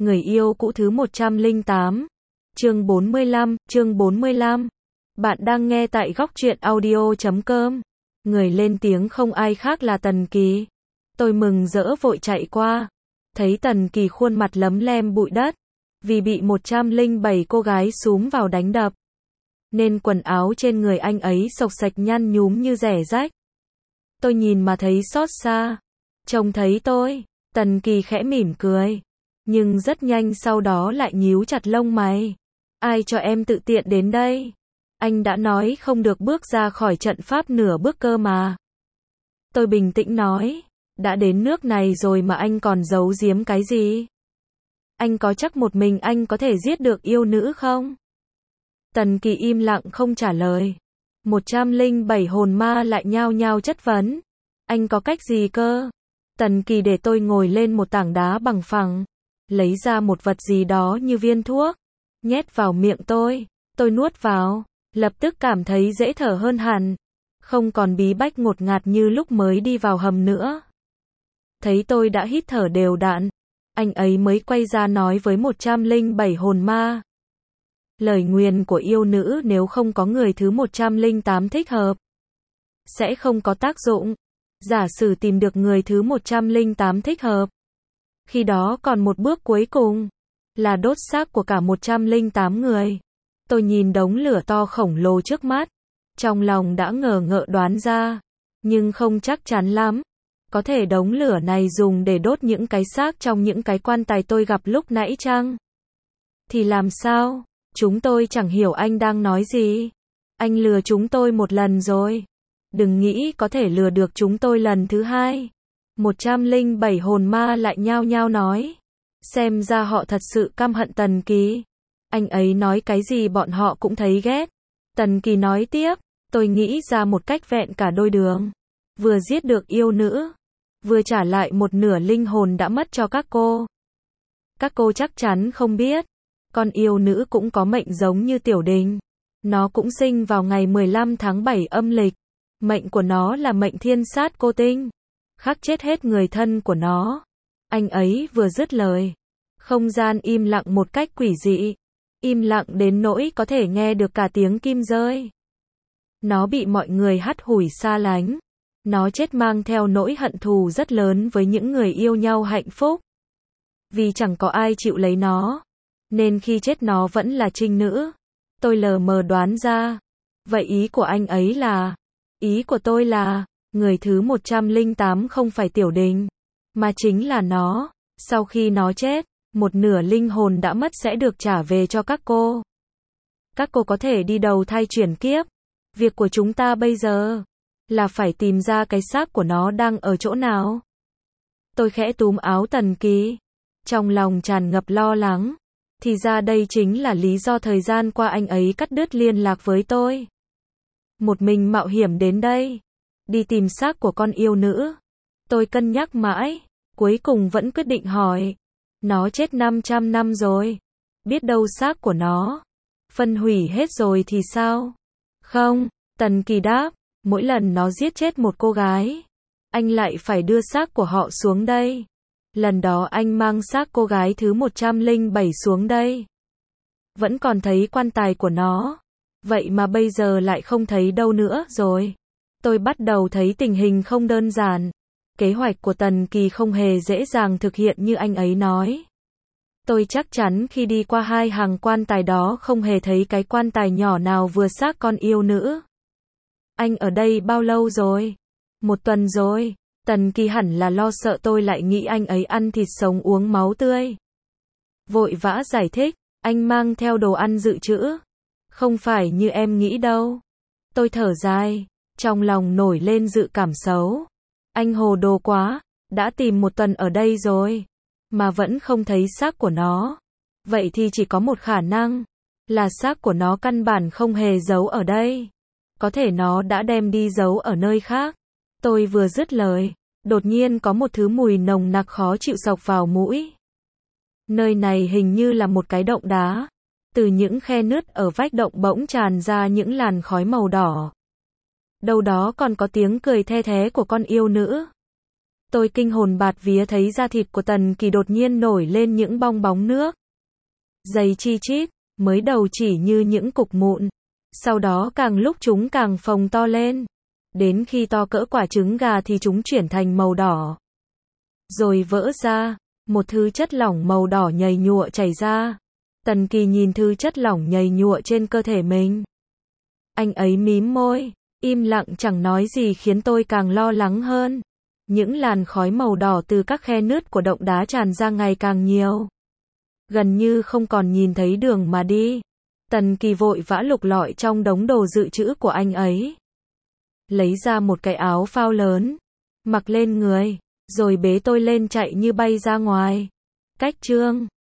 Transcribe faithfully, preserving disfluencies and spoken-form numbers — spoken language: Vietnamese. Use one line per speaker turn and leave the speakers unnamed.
Người yêu cũ thứ một trăm lẻ tám. Chương bốn mươi lăm, chương bốn mươi lăm. Bạn đang nghe tại góc truyện audio chấm com. Người lên tiếng không ai khác là Tần Kỳ. Tôi mừng rỡ vội chạy qua. Thấy Tần Kỳ khuôn mặt lấm lem bụi đất. Vì bị một trăm lẻ bảy cô gái xúm vào đánh đập. Nên quần áo trên người anh ấy xộc xệch nhăn nhúm như rẻ rách. Tôi nhìn mà thấy xót xa. Trông thấy tôi, Tần Kỳ khẽ mỉm cười. Nhưng rất nhanh sau đó lại nhíu chặt lông mày. Ai cho em tự tiện đến đây? Anh đã nói không được bước ra khỏi trận pháp nửa bước cơ mà. Tôi bình tĩnh nói. Đã đến nước này rồi mà anh còn giấu giếm cái gì? Anh có chắc một mình anh có thể giết được yêu nữ không? Tần Kỳ im lặng không trả lời. một trăm lẻ bảy hồn ma lại nhao nhao chất vấn. Anh có cách gì cơ? Tần Kỳ để tôi ngồi lên một tảng đá bằng phẳng. Lấy ra một vật gì đó như viên thuốc. Nhét vào miệng tôi. Tôi nuốt vào. Lập tức cảm thấy dễ thở hơn hẳn. Không còn bí bách ngột ngạt như lúc mới đi vào hầm nữa. Thấy tôi đã hít thở đều đặn. Anh ấy mới quay ra nói với một trăm lẻ bảy hồn ma. Lời nguyền của yêu nữ nếu không có người thứ một trăm lẻ tám thích hợp. Sẽ không có tác dụng. Giả sử tìm được người thứ một trăm lẻ tám thích hợp. Khi đó còn một bước cuối cùng. Là đốt xác của cả một trăm lẻ tám người. Tôi nhìn đống lửa to khổng lồ trước mắt. Trong lòng đã ngờ ngợ đoán ra. Nhưng không chắc chắn lắm. Có thể đống lửa này dùng để đốt những cái xác trong những cái quan tài tôi gặp lúc nãy chăng? Thì làm sao? Chúng tôi chẳng hiểu anh đang nói gì. Anh lừa chúng tôi một lần rồi. Đừng nghĩ có thể lừa được chúng tôi lần thứ hai. một trăm lẻ bảy hồn ma lại nhao nhao nói. Xem ra họ thật sự căm hận Tần Kỳ. Anh ấy nói cái gì bọn họ cũng thấy ghét. Tần Kỳ nói tiếp. Tôi nghĩ ra một cách vẹn cả đôi đường. Vừa giết được yêu nữ. Vừa trả lại một nửa linh hồn đã mất cho các cô. Các cô chắc chắn không biết. Con yêu nữ cũng có mệnh giống như Tiểu Đình. Nó cũng sinh vào ngày mười lăm tháng bảy âm lịch. Mệnh của nó là mệnh thiên sát cô tinh. Khắc chết hết người thân của nó. Anh ấy vừa dứt lời. Không gian im lặng một cách quỷ dị. Im lặng đến nỗi có thể nghe được cả tiếng kim rơi. Nó bị mọi người hắt hủi xa lánh. Nó chết mang theo nỗi hận thù rất lớn với những người yêu nhau hạnh phúc. Vì chẳng có ai chịu lấy nó. Nên khi chết nó vẫn là trinh nữ. Tôi lờ mờ đoán ra. Vậy ý của anh ấy là... Ý của tôi là... Người thứ một trăm lẻ tám không phải Tiểu Đình. Mà chính là nó. Sau khi nó chết, một nửa linh hồn đã mất sẽ được trả về cho các cô. Các cô có thể đi đầu thai chuyển kiếp. Việc của chúng ta bây giờ... Là phải tìm ra cái xác của nó đang ở chỗ nào. Tôi khẽ túm áo Tần Kỳ. Trong lòng tràn ngập lo lắng. Thì ra đây chính là lý do thời gian qua anh ấy cắt đứt liên lạc với tôi. Một mình mạo hiểm đến đây. Đi tìm xác của con yêu nữ. Tôi cân nhắc mãi. Cuối cùng vẫn quyết định hỏi. Nó chết năm trăm năm rồi. Biết đâu xác của nó phân hủy hết rồi thì sao? Không, Tần Kỳ đáp. Mỗi lần nó giết chết một cô gái, anh lại phải đưa xác của họ xuống đây. Lần đó anh mang xác cô gái thứ một trăm lẻ bảy xuống đây. Vẫn còn thấy quan tài của nó. Vậy mà bây giờ lại không thấy đâu nữa rồi. Tôi bắt đầu thấy tình hình không đơn giản. Kế hoạch của Tần Kỳ không hề dễ dàng thực hiện như anh ấy nói. Tôi chắc chắn khi đi qua hai hàng quan tài đó không hề thấy cái quan tài nhỏ nào vừa xác con yêu nữ. Anh ở đây bao lâu rồi? Một tuần rồi. Tần Kỳ hẳn là lo sợ tôi lại nghĩ anh ấy ăn thịt sống uống máu tươi. Vội vã giải thích, anh mang theo đồ ăn dự trữ. Không phải như em nghĩ đâu. Tôi thở dài, trong lòng nổi lên dự cảm xấu. Anh hồ đồ quá, đã tìm một tuần ở đây rồi, mà vẫn không thấy xác của nó. Vậy thì chỉ có một khả năng, là xác của nó căn bản không hề giấu ở đây. Có thể nó đã đem đi giấu ở nơi khác. Tôi vừa dứt lời, đột nhiên có một thứ mùi nồng nặc khó chịu xộc vào mũi. Nơi này hình như là một cái động đá. Từ những khe nứt ở vách động bỗng tràn ra những làn khói màu đỏ. Đâu đó còn có tiếng cười the thé của con yêu nữ. Tôi kinh hồn bạt vía thấy da thịt của Tần Kỳ đột nhiên nổi lên những bong bóng nước. Dày chi chít, mới đầu chỉ như những cục mụn. Sau đó càng lúc chúng càng phồng to lên. Đến khi to cỡ quả trứng gà thì chúng chuyển thành màu đỏ. Rồi vỡ ra, một thứ chất lỏng màu đỏ nhầy nhụa chảy ra. Tần Kỳ nhìn thứ chất lỏng nhầy nhụa trên cơ thể mình. Anh ấy mím môi, im lặng chẳng nói gì khiến tôi càng lo lắng hơn. Những làn khói màu đỏ từ các khe nứt của động đá tràn ra ngày càng nhiều. Gần như không còn nhìn thấy đường mà đi. Tần Kỳ vội vã lục lọi trong đống đồ dự trữ của anh ấy. Lấy ra một cái áo phao lớn, mặc lên người, rồi bế tôi lên chạy như bay ra ngoài. Cách chương